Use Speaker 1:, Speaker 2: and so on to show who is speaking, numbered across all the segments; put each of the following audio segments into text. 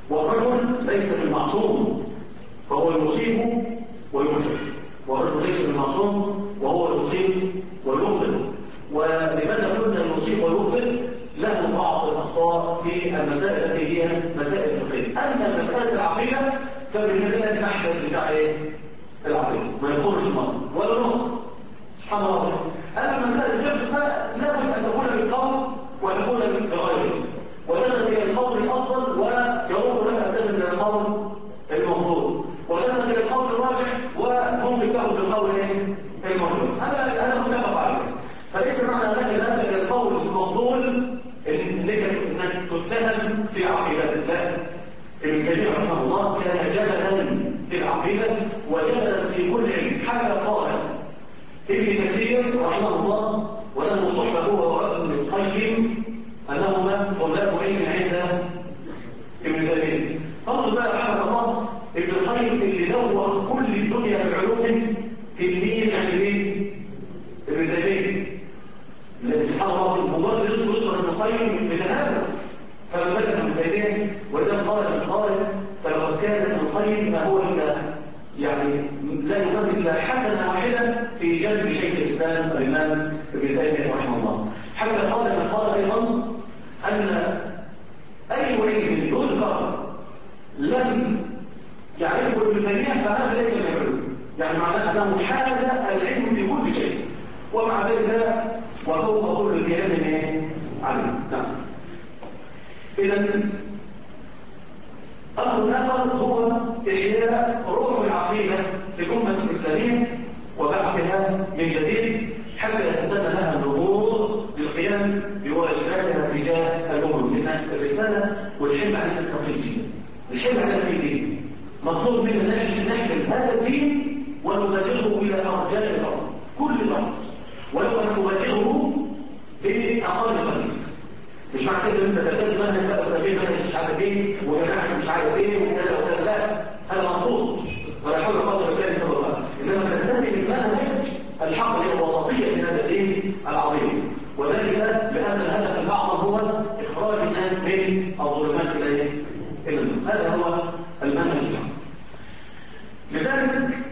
Speaker 1: والرجل ليس بالمعصوم فهو يصيب ويخطئ، والرجل ليس بالمعصوم وهو يصيب ويخطئ. ولماذا قلنا يصيب ويخطئ؟ له بعض الأخطاء في المسائل التي هي مسائل فقهية. أما المسائل العقيدة فبالنسبة المحدث بتاع العقيدة ما يدخلش المرء ولا نقطة، سبحان الله. أما مسائل الفقه فلا بد أن تكون بالقول وتكون بغيره، وتذهب إلى القول الأفضل ويروح لك أن تذهب إلى القول المفضول، وتذهب إلى القول الراجح وممكن تأخذ بالقول المرجوح. هذا متفق عليه. فليس معنى أنك ذهبت إلى القول المفضول انك تتهم في عقيدتك، لا. ابن كثير رحمه الله كان جبلا في العقيده وجبلا في كل علم، حتى قال ابن كثير رحمه الله وله صحبه هو وابن القيم انهما طلاب علم عند ابن تيميه. فضل بقى رحمه الله ابن القيم اللي دوخ كل الدنيا بعلوم تلميذ عند ابن تيميه. سبحان الله مجرد يذكر ابن القيم بتهاون فما بالك ابن تيميه. واذا قال ابن القيم فلقد كان ابن القيم ما هو الا يعني لا يمثل الا حسنه واحده في جانب شيخ الاسلام الامام ابن تيميه رحمه الله. حتى قال من قال ايضا ان اي علم يذكر لم يعرفه ابن تيميه فهذا ليس من العلوم، يعني معناه انه حاز العلم في كل شيء ومع ذلك وفوق كل ذي علم علم. نعم. إذا أمر آخر هو إحياء روح العقيدة في الأمة الإسلامية وبعثها من جديد حتى يتسنى لها النهوض للقيام بواجباتها تجاه الأمم، لأن الرسالة والحمل على التوحيد جدا. الحمل على الدين مطلوب منا أن نحمل هذا الدين ونبلغه إلى أرجاء الأرض كل الأرض، ولو أن تبلغه بأقل قليل. مش معنى كده انت تلتزم انك تبقى سبيل منهج مش عارف ايه وجماعه مش عارف ايه وكذا وكذا، لا، هذا مطلوب ولا حول ولا قوه الا بالله. انما تلتزم المنهج الحق الوسطيه في هذا الدين العظيم، وذلك لان الهدف الاعظم هو اخراج الناس من الظلمات الى النور. هذا هو المنهج الحق. لذلك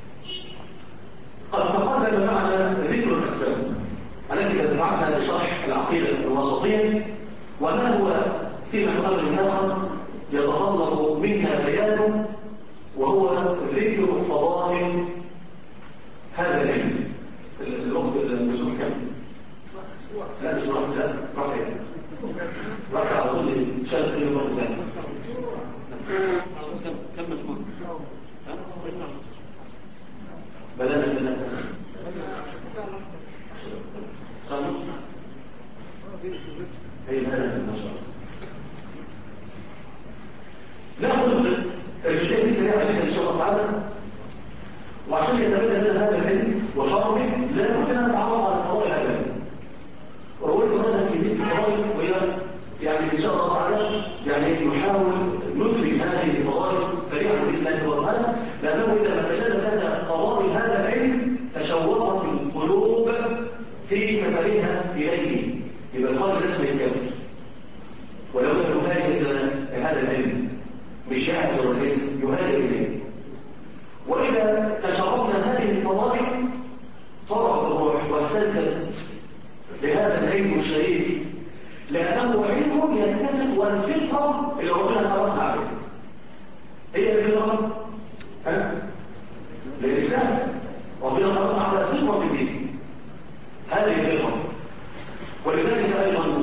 Speaker 1: قد تقدم معنا ذكر الاسباب التي دفعتنا لشرح العقيدة الوسطية، وما هو في محور آخر يتطلب منها بيانه، وهو ذكر فضائل هذا العلم. الوقت المسؤول كم؟ لا مش راح، لا راح يعني راح على طول شارك في الوقت ده. كم مسؤول؟ بدأنا هي هذا ما شاء الله. ناخذ الجزئيه دي سريعه جدا ان شاء الله تعالى، وعشان يتبين لنا هذا العلم وشرحه لابد ان نتعرف على فضائل هذا العلم. واقول كمان في ذكر الفضائل وهي يعني ان شاء الله تعالى يعني نحاول ندرك هذه الفضائل سريعا باذن الله تعالى، لانه اذا ما تجلت لنا فضائل هذا العلم تشوقت القلوب في سفرها إليه، يبقى القلب لازم يسافر ولو لم يهاجر إلى هذا العلم، مش يهاجر العلم، يهاجر إليه. وإذا تشربنا هذه الفضائل طرقت الروح واهتزت لهذا العلم الشريف، لأنه علم يتسق والفطرة اللي ربنا خلقنا عليه. هي الفطرة للإسلام، ربنا خلقنا على فطرة الدين، هذه الفطرة. ولذلك أيضا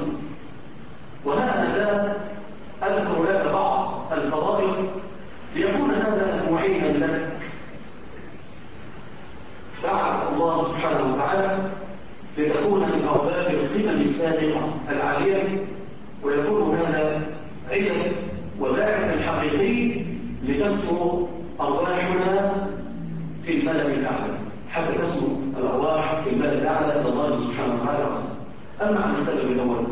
Speaker 1: وهذا أذكر لك بعض الفضائل ليكون هذا معينا لك بعد الله سبحانه وتعالى لتكون من أرباب القمم السابقة العالية، ويكون هذا علم وباعث حقيقي لتسمو أرواحنا في الملأ الأعلى، حتى تسمو الأرواح في الملأ الأعلى إلى الله سبحانه وتعالى. أما عن السبب الأول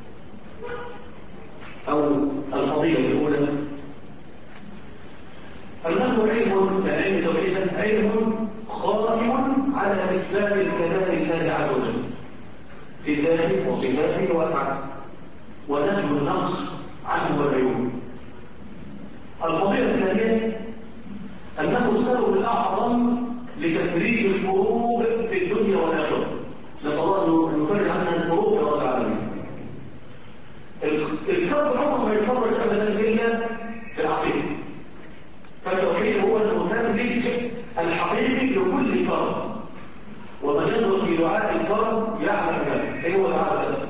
Speaker 1: أو الفضيلة الأولى، أنه علم توحيدا علم خاتم على إثبات الكمال لله عز وجل في ذاته وصفاته وأفعاله، ونفي النقص عنه والعيوب. الفضيلة الثانية أنه السبب الأعظم لتفريج الكروب في الدنيا والآخرة. نسأل الله أن يفرج عنا الكروب يا رب العالمين. الكرب عمره ما يتفرج أبدا إلا في العقيدة. فالتوحيد هو المفرج الحقيقي لكل كرب. ومن ينظر في دعاء الكرب يعلم ذلك. ايه هو دعاء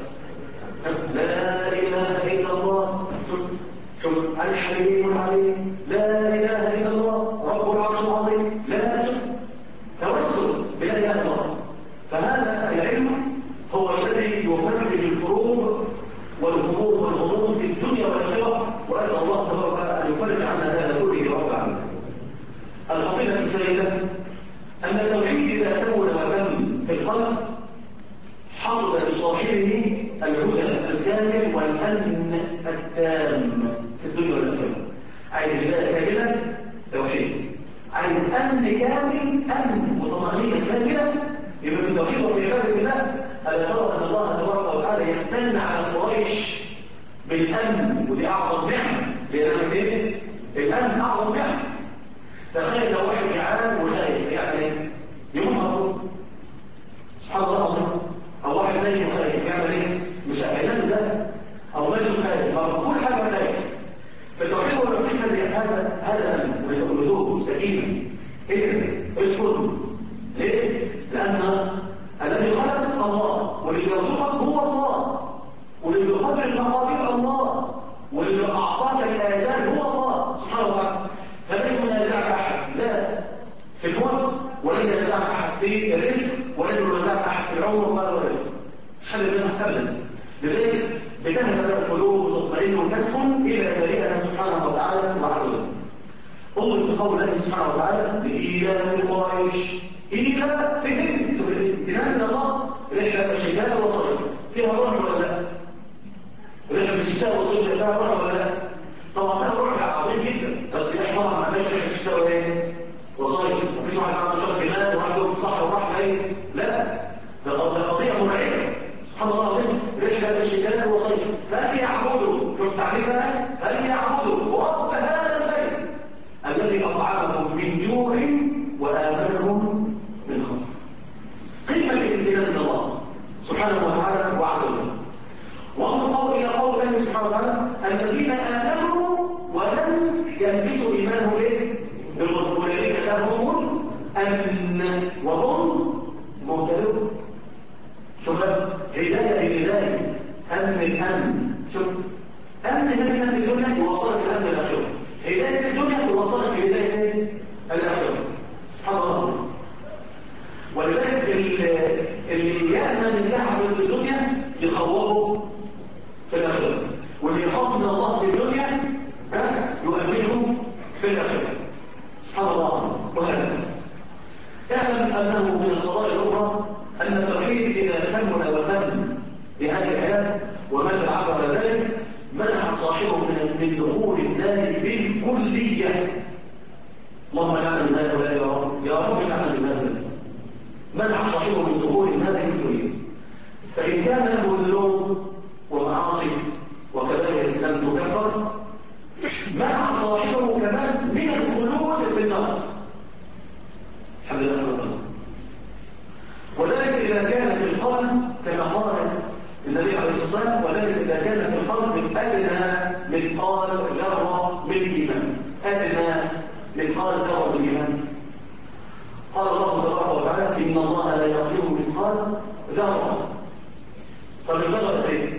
Speaker 1: لا اله الا الله الحليم العليم، لا اله الا الله رب العرش العظيم، لا توسل بلا اله الا الله. فهذا العلم هو الذي يفرج الكروب والهموم والغموم في الدنيا والاخره، واسال الله تبارك وتعالى ان يفرج عنا هذا كله رب العالمين. الفضيله الثالثه ان التوحيد اذا كون وتم في القلب حصل لصاحبه الهدى الكامل والامن التام في الدنيا والاخره. عايز هدايه كامله توحيد، عايز امن كامل امن وطمانينه كامله يبقى بالتوحيد وبعباده الله. الا ترى ان الله تبارك وتعالى يمتن على قريش بالامن، ودي اعظم نعمه. لان ايه؟ الامن اعظم نعمه. تخيل لو واحد جعان وخايف يعني يموت سبحان الله العظيم. او واحد نايم وخايف يعمل ايه؟ مش هينام ازاي؟ او ماشي خايف، كل حاجه خايف. فالتوحيد والعقيده هذا امن وهدوء سكينه. ايه؟ اسكت. ليه؟ لان الذي خلق الله والذي يرزقك هو الله، واللي بيقدر المقادير الله، واللي اعطاك الاجال هو الله سبحانه وتعالى. فلن ينازعك احد لا في الموت، ولن ينازعك احد في الرزق، ولن ينازعك احد في العمر ولا الولد. مش حد ينازعك ابدا. لذلك بتهدأ القلوب وتطمئن وتسكن الى بريئها سبحانه وتعالى وعز وجل. انظر في قول الله سبحانه وتعالى لإيلاف قريش إيلافهم. شوف الامتنان من الله. رحلة الشتاء والصيف فيها روح ولا لا؟ رحلة الشتاء والصيف فيها روح ولا لا؟ طبعا فيها روح عظيم جدا، بس احنا طبعا ما عندناش رحلة الشتاء وايه؟ وصيف. مفيش واحد عنده شهر جمال وواحد يوم صح وراح جاي. لا، ده قضية مرعبة سبحان الله العظيم. رحلة الشتاء والصيف فليعبدوا، شوف تعريفها، فليعبدوا رب هذا البيت الذي أطعمهم من جوع وآمنهم من خوف. قيمة الامتنان من الله سبحانه وتعالى وعز وجل. وانظر إلى قول الله سبحانه وتعالى الذين آمنوا ولم يلبسوا إيمانهم بالظلم والذين لهم الأمن وهم مهتدون. شوف هداية بالهداية، أمن الأمن. شوف أمن هنا في الدنيا يوصلك الأمن الآخرة، هداية الدنيا توصلك لهداية الآخرة سبحان الله. ولذلك اللي يأمن الله في الدنيا يخوفه في الآخرة، واللي يخاف من الله في الدنيا يؤمنه في الآخرة سبحان الله. وهكذا اعلم أنه من القضايا الأخرى أن التوحيد إذا كمل وتم بهذه الحياة ومات عبر ذلك منع صاحبه من دخول النار بالكلية. اللهم اجعلنا من هؤلاء يا رب، يا رب اجعلنا من هؤلاء. منع صاحبه من دخول النار بالكلية. فإن كان له ذنوب ومعاصي وكبائر لم تكفر منع صاحبه كمان من الخلود في النار. الحمد لله. وذلك إذا كان في القلب كما قال النبي عليه الصلاة والسلام، وذلك إذا كان في القلب أدنى مثقال ذرة من الإيمان، أدنى مثقال ذرة من الإيمان. قال الله تبارك وتعالى إن الله لا يظلم مثقال ذرة. فالذرة إيه؟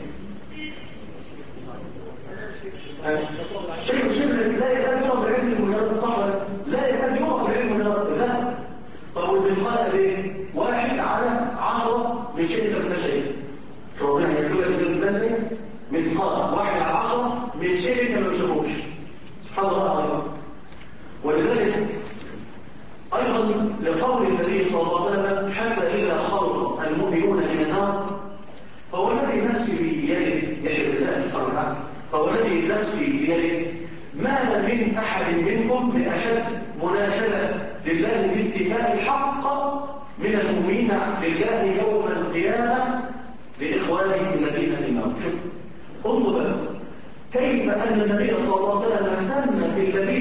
Speaker 1: شيء لا يكاد يقع بالعلم المجرد، صح ولا لا يكاد يقع بالعلم المجرد؟ لا. طب والمثقال ايه؟ 1 على 10 من شيء انت بتشيء. ربنا هيكتب لك في الميزان مثقال 1 على 10 من شيء انت ما بتشوفوش. سبحان الله العظيم. ولذلك ايضا لقول النبي صلى الله عليه وسلم حتى اذا خلص المؤمنون من النار فهو الذي نفسي بيده، يحب الله سبحانه وتعالى، فهو الذي نفسي بيده ما من احد منكم باشد مناشده لله في استيفاء الحق من المؤمنين لله يوم القيامه لاخوانهم الذين في النار. انظر كيف ان النبي صلى الله عليه وسلم سمى في الذين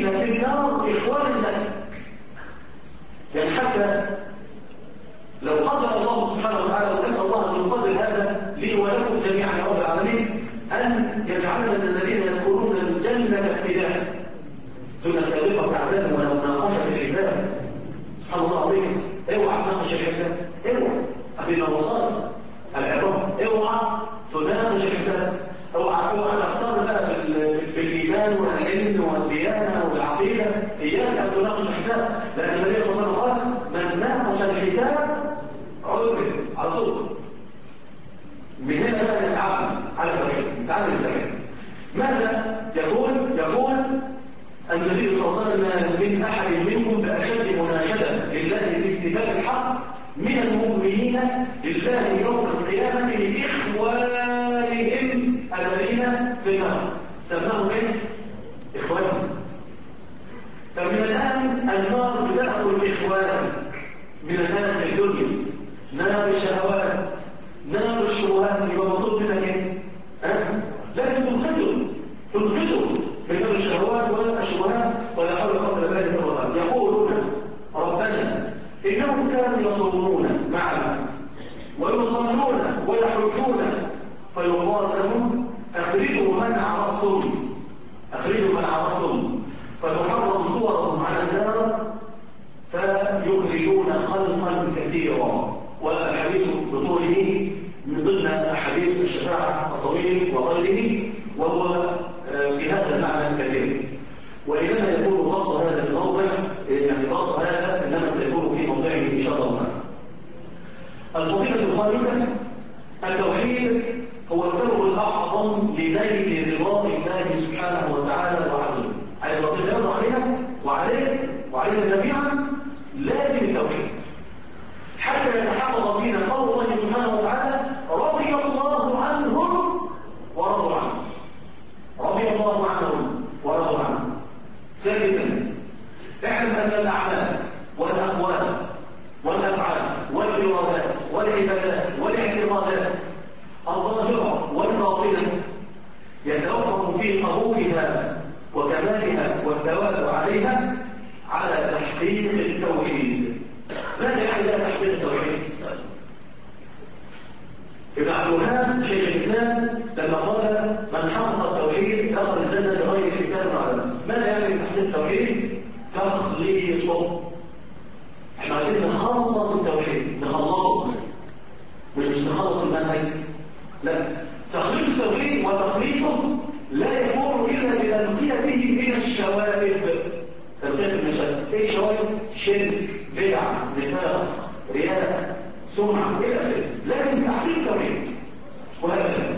Speaker 1: إخوان لك. يعني حتى لو قدر الله سبحانه وتعالى، وأسأل الله أن يقدر هذا لي ولكم جميعا يا رب العالمين، أن يجعلنا من الذين يدخلون الجنة ابتداء دون سابقة أعداد ولو ناقشة الحساب. سبحان الله العظيم. اوعى تناقش الحساب، اوعى. أخذنا وصايا العظام، اوعى تناقش الحساب، اوعى تختار بقى بالايمان والعلم والديانه والعقيده، اياك ان تناقش الحساب، لان النبي صلى الله عليه وسلم قال: من ناقش الحساب عذب على طول. من هنا بقى نتعلم على التوحيد، نتعلم التوحيد. ماذا يقول النبي صلى الله عليه وسلم: من احد منكم باشد مناشده لله باستباب الحق من المؤمنين لله يوم القيامة لإخوانهم الذين في النار. سماهم ايه؟ إخوانهم. فمن الآن النار بتأكل إخوانك من الآن في الدنيا. نار الشهوات، نار الشبهات، يبقى مطلوب منك ايه؟ لازم تنقذوا من نار الشهوات والشبهات، ولا حول ولا قوة إلا بالله. يقولون: ربنا إنهم كانوا يصومون معنا ويصلون ويحجون، فيقال لهم: أخرجوا من عرفتم، فتحرم صورهم على النار فيخرجون خلقا كثيرا. والحديث بطوله من ضمن أحاديث الشفاعة الطويل وغيره، وهو في هذا المعنى كثير. وإنما يكون بسط هذا الموضع، يعني بسط هذا إنما سيكون في موضعه إن شاء الله. الفضيلة الخامسة: التوحيد هو السبب الأعظم لنيل رضا الله سبحانه وتعالى وعزه. عايز ربنا يرضى علينا وعلينا جميعا، لازم التوحيد حتى يتحقق فينا قول الله سبحانه وتعالى: رضي الله عنهم ورضوا عنه. رضي الله عنهم ورضوا عنه. سادسا: اعلم أن الأعمال والأقوال والأفعال والإرادات والعبادات والاعتقادات الظاهرة والباطنة يتوقف في قبولها وكمالها والثواب عليها على تحقيق التوحيد. ماذا يعني تحقيق التوحيد؟ ابن عبد الوهاب شيخ الإسلام لما قال: من حقق التوحيد دخل الجنة بغير حساب وعذاب. ماذا يعني تحقيق التوحيد؟ تخليصه. احنا عايزين نخلص التوحيد، نخلصه، مش نخلص المنهج. لا، تخليص التوحيد وتخليصه لا يكون الا بتنقيته من الشوائب. تنقيه من الشوائب. ايه شوائب؟ شرك، بدعه، نفاق، رياء، سمعه، الى اخره. لازم تحقيق التوحيد وهكذا.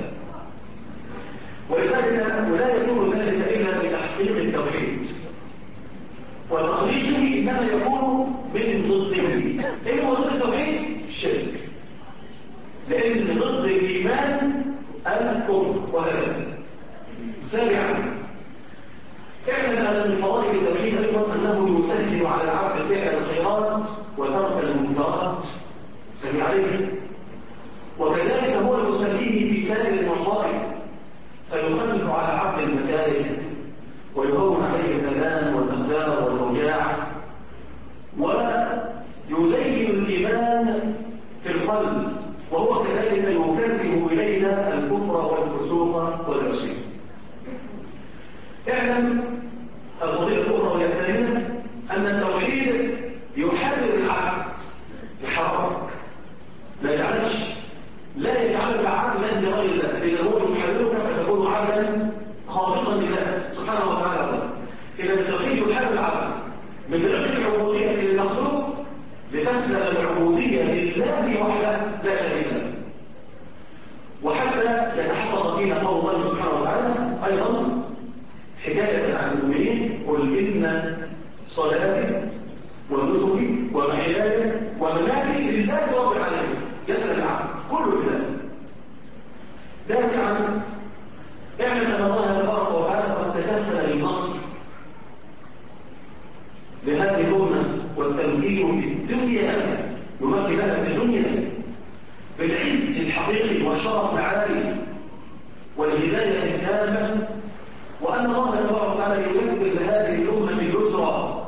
Speaker 1: ولذلك ولا يكون ذلك الا بتحقيق التوحيد، وتخليصه انما يكون من ضده. ايه هو ضد التوحيد؟ الشرك، لان ضد الايمان الكفر وهكذا. سابعا: اعلم ان من فوائد التوحيد ايضا انه يسهل على العبد فعل الخيرات وترك المنكرات، يسهل عليه، وكذلك هو يسهيه في سائر المصائب، فيخفف على العبد المكاره ويهون عليه الالام والاقدار والاوجاع، ويزين الايمان في القلب، وهو كذلك يكره الينا الكفر والفسوق والعصيان. اعلم الفضيلة الأخرى وهي الثانية أن التوحيد يحرر العبد، يحررك، لا يجعلك عبدا لغير الله. إذا هو يحررك فتكون عبدا خالصا لله سبحانه وتعالى. إذا التوحيد يحرر العبد من رق العبودية للمخلوق لتسلم العبودية لله وحده لا شريك له. وحتى يتحقق فينا قول الله سبحانه وتعالى أيضا حكاية عن المؤمنين: قل إن صلاتي ونسكي ومحياي ومماتي لله رب العالمين. يسأل العبد كل لله. تاسعا: اعلم أن الله تبارك وتعالى قد تكفل للنصر لهذه الأمة والتمكين في الدنيا، يمكن لها في الدنيا بالعز الحقيقي والشرف العالي والهداية التامة، وأن الله تبارك وتعالى ييسر لهذه الأمة اليسرى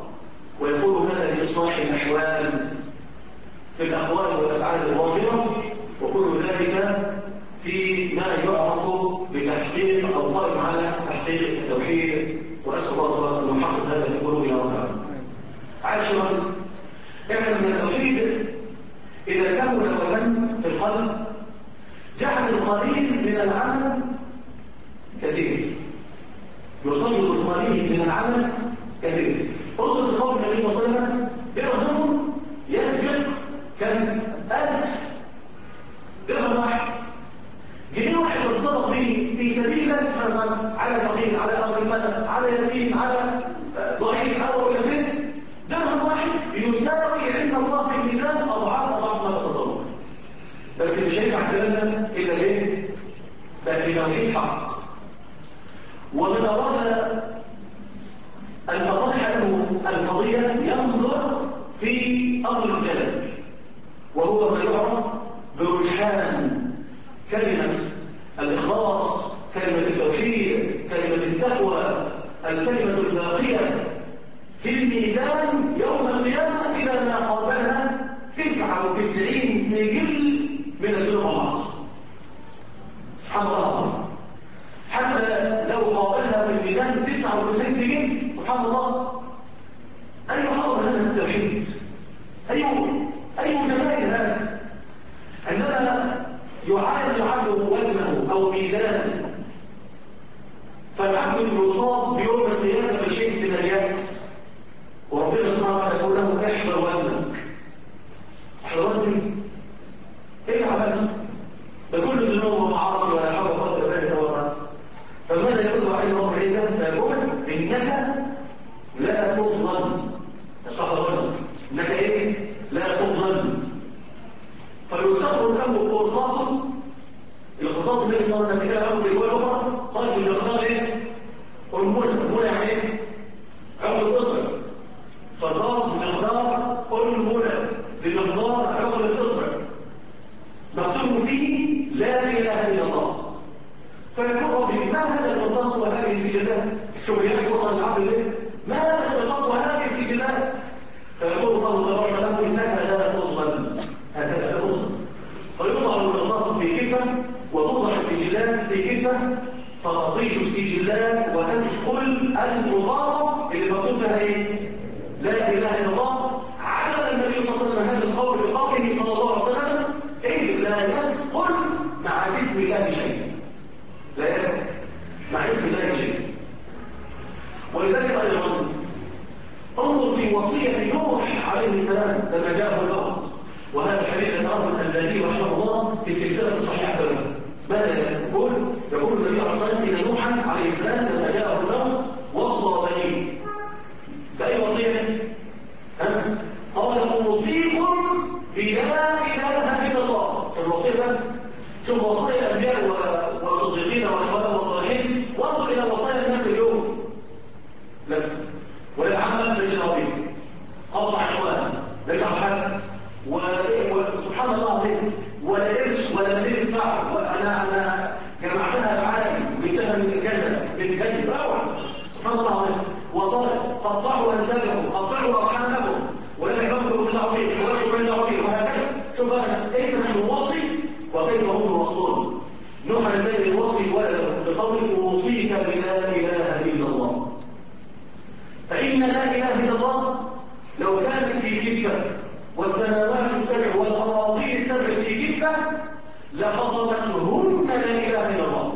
Speaker 1: تحقيق التوحيد، وأسأل الله أن يحقق هذا في قلوبنا وبعض. عاشرا، اعلم أن التوحيد إذا كمل وتم في القلب جعل القليل من العمل كثير، يصير القليل من العمل كثير. انظر لقول النبي صلى الله عليه وسلم: درهم يسبق كم 1000 درهم واحد. جنيه واحد يتصدق به في سبيل الله سبحانه وتعالى على فقير، على امر المدى، على يتيم، على ضعيف، او يتيم، درهم واحد يساوي عند الله في الميزان اضعاف ما تتصور. بس مش هينفع كلامنا الا ايه؟ بقى بتوحيد حق. ومن اراد ان تضح له القضيه ينظر في امر الكلام، وهو ما يعرف برجحان كلمة الإخلاص، كلمة التوحيد، كلمة التقوى، الكلمة الباقية في الميزان يوم القيامة إذا ما قابلها 99 سجل من الذنوب والمعاصي. سبحان الله. حتى لو قابلها في الميزان 99 سجل، سبحان الله، أي حظ هذا التوحيد؟ أي جمال هذا؟ عندما يعاد وزنه أو ميزانه، فالعبد يصاب بيوم القيامة بشيء من اليأس، وربنا سبحانه وتعالى يقول له: احضر وزنك. احضر وزنك؟ ايه عملت؟ ده كل ذنوب ومعاصي ولا حول ولا قوة إلا بالله. فماذا يقول عليه رب العزة؟ يقول: إنك لا تظلم. احضر وزنك، إنك إيه؟ لا تظلم. فيستخرج له قرطاس، القرطاس اللي صار نتيجه عقد الجوال الاخرى، قال من القرطاس ايه؟ المنى يعني ايه؟ عقد الاصبع. قرطاس بمقدار المنى، بمقدار عقد الاصبع، مكتوب فيه لا اله الا الله. فيقول ربي: ما هذا القرطاس وهذه السجلات؟ شوف يحصل العقل ليه؟ ما هذا القرطاس وهذه السجلات؟ فيقول الله تبارك له: انك لا تظلم. هكذا لا تظلم. فيوضع القرطاس في كفه، وتوضع السجلات في كفه، فتطيش السجلات وتثقل البطاقه اللي مكتوب فيها ايه؟ لا اله الا الله. على النبي صلى الله عليه وسلم هذا القول بقوله صلى الله عليه وسلم: إذ لا يثقل مع اسم الله شيء. لا يثقل مع اسم الله شيء. ولذلك ايضا انظر في وصيه نوح عليه السلام لما جاءه الموت، وهذا الحديث ذكره الألباني رحمه الله في السلسلة الصحيحة له. ماذا يقول؟ يقول النبي عليه الصلاة والسلام إن نوحا عليه السلام لما جاءه الموت وصى بنيه بأي وصية؟ قال: أوصيكم بلا إله إلا الله. الوصية شوف وصايا الأنبياء والصديقين والشهداء والصالحين، وانظر إلى وصايا الناس اليوم. لا، وللعامة ليس ربيع، قطع عنوان، ليس حد، وسبحان الله العظيم، ولا قرش ولا مدير يدفع، وانا جمعتها العالم وجبتها من كذا روعه. سبحان الله العظيم. وصايا: قطعوا انسابهم، قطعوا ارحامهم، ولا يكبروا بالتعظيم، ولا شكر بالتعظيم، وهكذا. شوف كيف نحن نوصي وكيف هم يوصون. نوح عليه السلام يوصي ولده بقول: اوصيك بلا اله الا الله. فان لا اله الا الله لو كانت في كفه والسماوات السبع والأراضين السبع في كفة لخصمتهن لا إله إلا الله.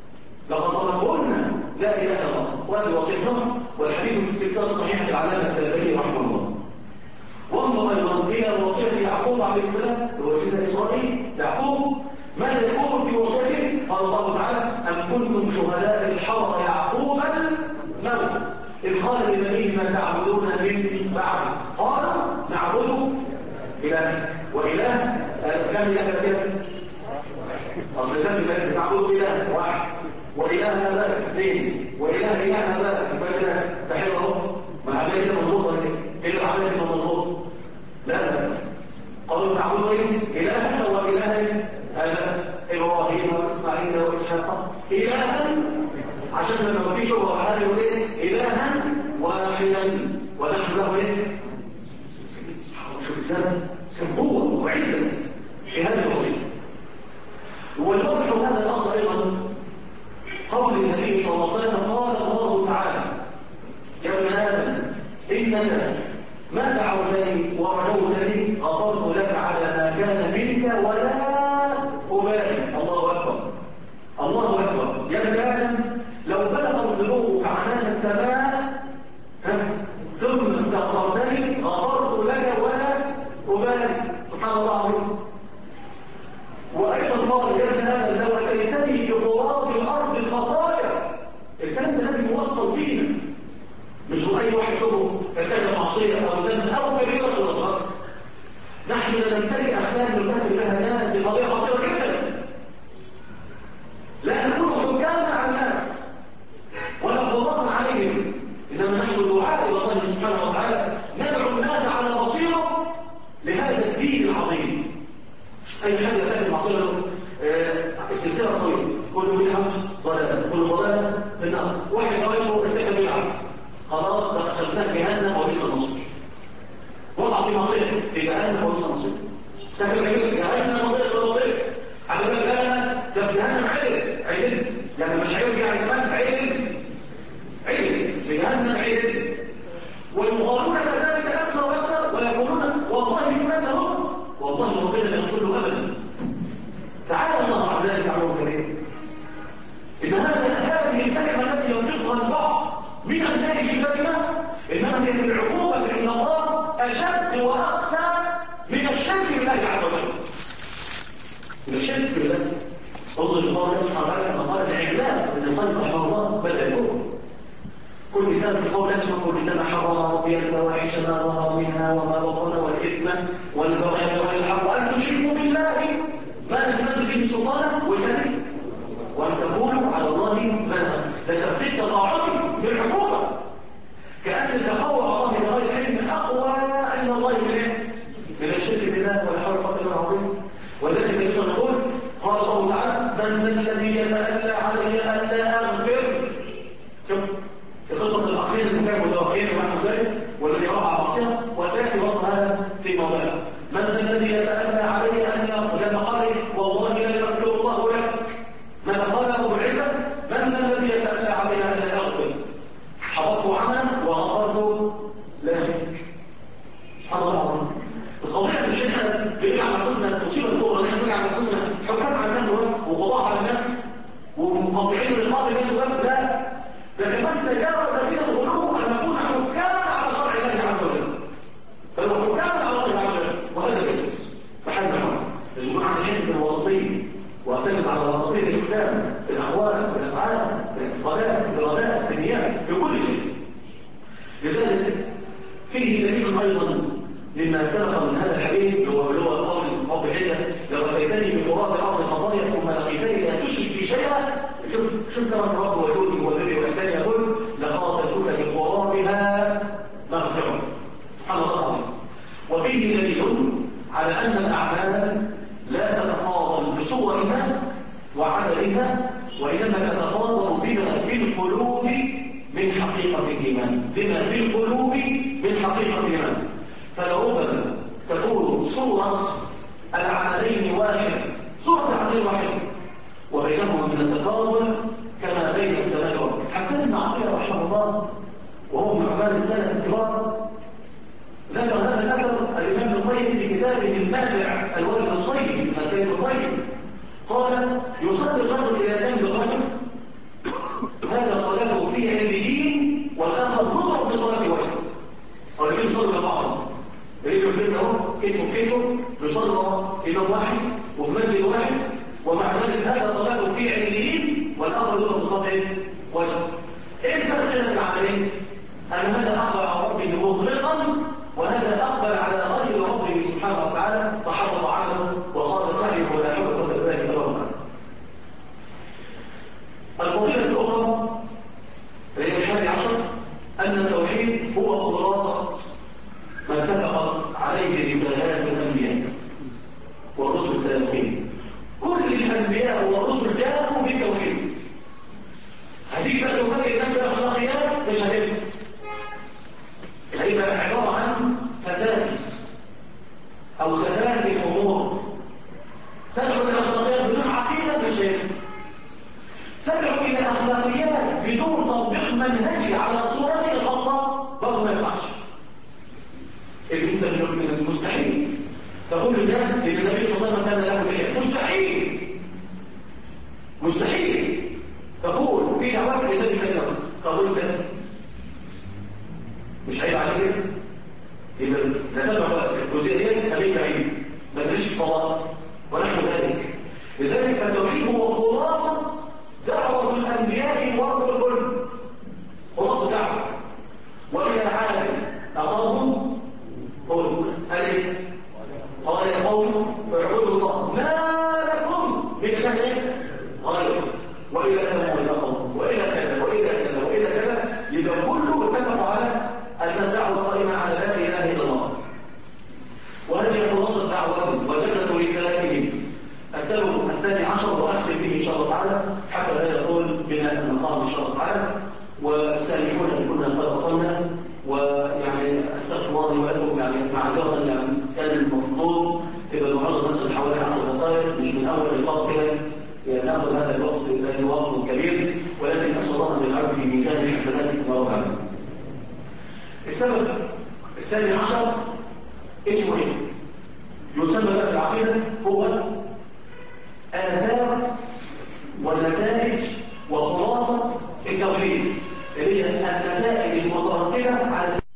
Speaker 1: لخصمتهن لا إله إلا الله. وهذه وصية نوح، والحديث في السلسلة الصحيحة العلامة الألباني رحمه الله. وانظر أيضا إلى وصية يعقوب عليه السلام، وصية إسرائيل يعقوب، ماذا يقول في وصيته؟ قال الله تعالى: أم كنتم شهداء إذ حضر يعقوب الموت إذ قال لبنيه ما تعبدون من بعد؟ قالوا نعبد إله وإله كم إله كم؟ أصل كم إله؟ نعبد إله واحد، وإله هذا اثنين، وإله هذا يبقى كده تحيره. ما عملية كده مظبوطة كده؟ إيه العملية كده مظبوطة؟ لا قالوا نعبد إيه؟ إله وإله هذا إبراهيم وإسماعيل وإسحاق إلها، عشان لما في شبهة حاجة يقول إيه؟ إلها واحدا ونحن له إيه؟ شوف الزمن قوة وعزة في هذه الوصية. والوضح هذا الأصل أيضا قول النبي صلى الله عليه وسلم: واحد يشوفه ارتكب معصيه او ذنب او كبيره ولا القصد. نحن لا نمتلك اخلاق نكافئ بها الناس، دي قضيه خطيره جدا. لا نكون حكاما على الناس ولا قضاء عليهم، انما نحن دعاء الى الله سبحانه وتعالى، ندعو الناس على بصيره لهذا الدين العظيم. اي حد يرتكب معصيه السلسله طويله، كل بدعه ضلاله، كل ضلاله في النار. واحد غيره ارتكب بدعه، خلاص دخلناه جهنم وبئس المصير. وقع في معصيه في جهنم وبئس المصير. ارتكب جهنم وبئس المصير. على ذلك ده جهنم عدل يعني مش عدل يعني كمان عدل في جهنم عدل. والمغالون كذلك اكثر واكثر ويقولون والله كنا هم والله ربنا لا يغفر له ابدا. تعالى الله عن ذلك علوم كريم. ان هذه الكلمه التي ينطقها البعض من ابناء الكلمه انما هي من العقوبه عند الله اشد واقسى من الشرك بالله عز وجل. من الشرك بالله. انظر لقول الله سبحانه وتعالى كما قال العلام ابن القيم رحمه الله بدا يقول كل كتاب في قول اسمه كل كتاب حرم ربي الفواحش ما ظهر منها وما بطن والاثم والبغي بغير الحق وان تشركوا بالله ما لم ينزل به سلطانا وجهه وان تقولوا على الله ما لترتيب تصاعدي في العقوبه كان تقوى على الله بغير علم اقوى عند الله من الشرك بالله ولا حول ولا قوه العظيم. ولذلك النبي صلى الله عليه وسلم قال الله تعالى من الذي يتألى علي الا اغفر. شوف في قصه الاخير المكان متوقعين ونحن ذلك والذي وقع معصيه وسياتي وصف هذا في موضعه. من الذي يتألى علي ان يغفر لما قال والله لا يغفر الله لك. ماذا قال ابو العزه؟ من الذي يتألى علي ان اغفر؟ حبطت عملا وغفرت له. سبحان الله العظيم. القضيه مش احنا بنيجي على انفسنا مصيبه الكبرى ان احنا بنيجي على انفسنا حكام على الناس بس وقضاء على الناس ومقاطعين لقاء الناس بس. لا ده كمان تجاوز بنا الغلو ان نكون حكاما على شرع الله عز وجل. بل حكاما على الله عز وجل وهذا لا يجوز. محل معه لازم يكون عندي حته من الوسطيه واعتمد على وسطيه الاسلام في الاقوال في الافعال في الاعتقادات في الارادات في النيات في كل شيء. لذلك فيه دليل ايضا مما سبق من هذا الحديث اللي هو قول رب العزه لو اتيتني بتراب الارض خطايا ثم لقيتني لا تشرك بي شيئا. شوف كما الرب وجوده وبره واحسانه يقول لقاتلتك بقرابها مغفره. سبحان الله العظيم. وفيه دليل على ان الاعمال لا تتفاضل بصورها وعددها وانما تتفاضل بما في القلوب من حقيقه الايمان. بما في القلوب من حقيقه الايمان. فلربما تكون صورة العملين واحد، صورة العملين واحد وبينهما من التفاضل كما بين السماء والأرض. حسن بن عطية رحمه الله وهو من عمال السنة الكبار ذكر هذا الأثر الإمام ابن القيم في كتابه الماتع الوالد الصيب من الكلم الطيب. قال يصلي الرجل إلى جنب الرجل هذا صلاته في عليين والآخر مضرب بصلاة وجهه. والذين صلوا لبعض رجل البيت اهو كتفه بيصلوا امام واحد وفي مسجد واحد ومع ذلك هذا صلاته في عليين والاخر يضرب بصلاه وجهه. ايه الفرق بين العملين؟ ان هذا اقبل على ربه مخلصا وهذا اقبل على غير ربه سبحانه وتعالى فحبط عمله وصار سعيه ولا حول ولا قوه الا بالله. الفضيله الاخرى هي 11 ان التوحيد هو خلاصه ما اتفقت عليه رسالات الانبياء والرسل السابقين. كل الانبياء والرسل جاءوا بالتوحيد. هذه بقى تفرق الناس بالاخلاقيات مش هتنفع. هيبقى عباره عن فساس او سلاسل امور. تدعو الى اخلاقيات بدون عقيده مش هينفع. تدعو الى اخلاقيات بدون تطبيق منهجي على صورته الخاصه برضه ما ينفعش. إذا أنت من المستحيل تقول للناس إن النبي صلى الله عليه وسلم كان له لحية. مستحيل تقول في دعوات للنبي كان له. طب أنت مش عيب عليك كده؟ يبقى لا تدعو الجزئيات خليك بعيد ما تدريش الطلاق ونحو ذلك. لذلك فالتوحيد هو خلاصة دعوة الأنبياء والرسل. خلاصة دعوة وإلى وسامحونا ان كنا قد اطلنا، ويعني استغفر الله لي ولكم يعني معذره، يعني كان المفروض تبقى المحاضره مثلا حوالي 10 دقائق، مش من اول لقاء كده يعني ناخذ هذا الوقت لانه وقت كبير، ولكن اسال الله ان يجعله في ميزان حسناتكم ورحمه. السبب الثاني عشر اسمه ايه؟ يسمى بقى العقيده هو آثار ونتائج وخلاصة التوحيد، اللي هي النتائج المترتبة على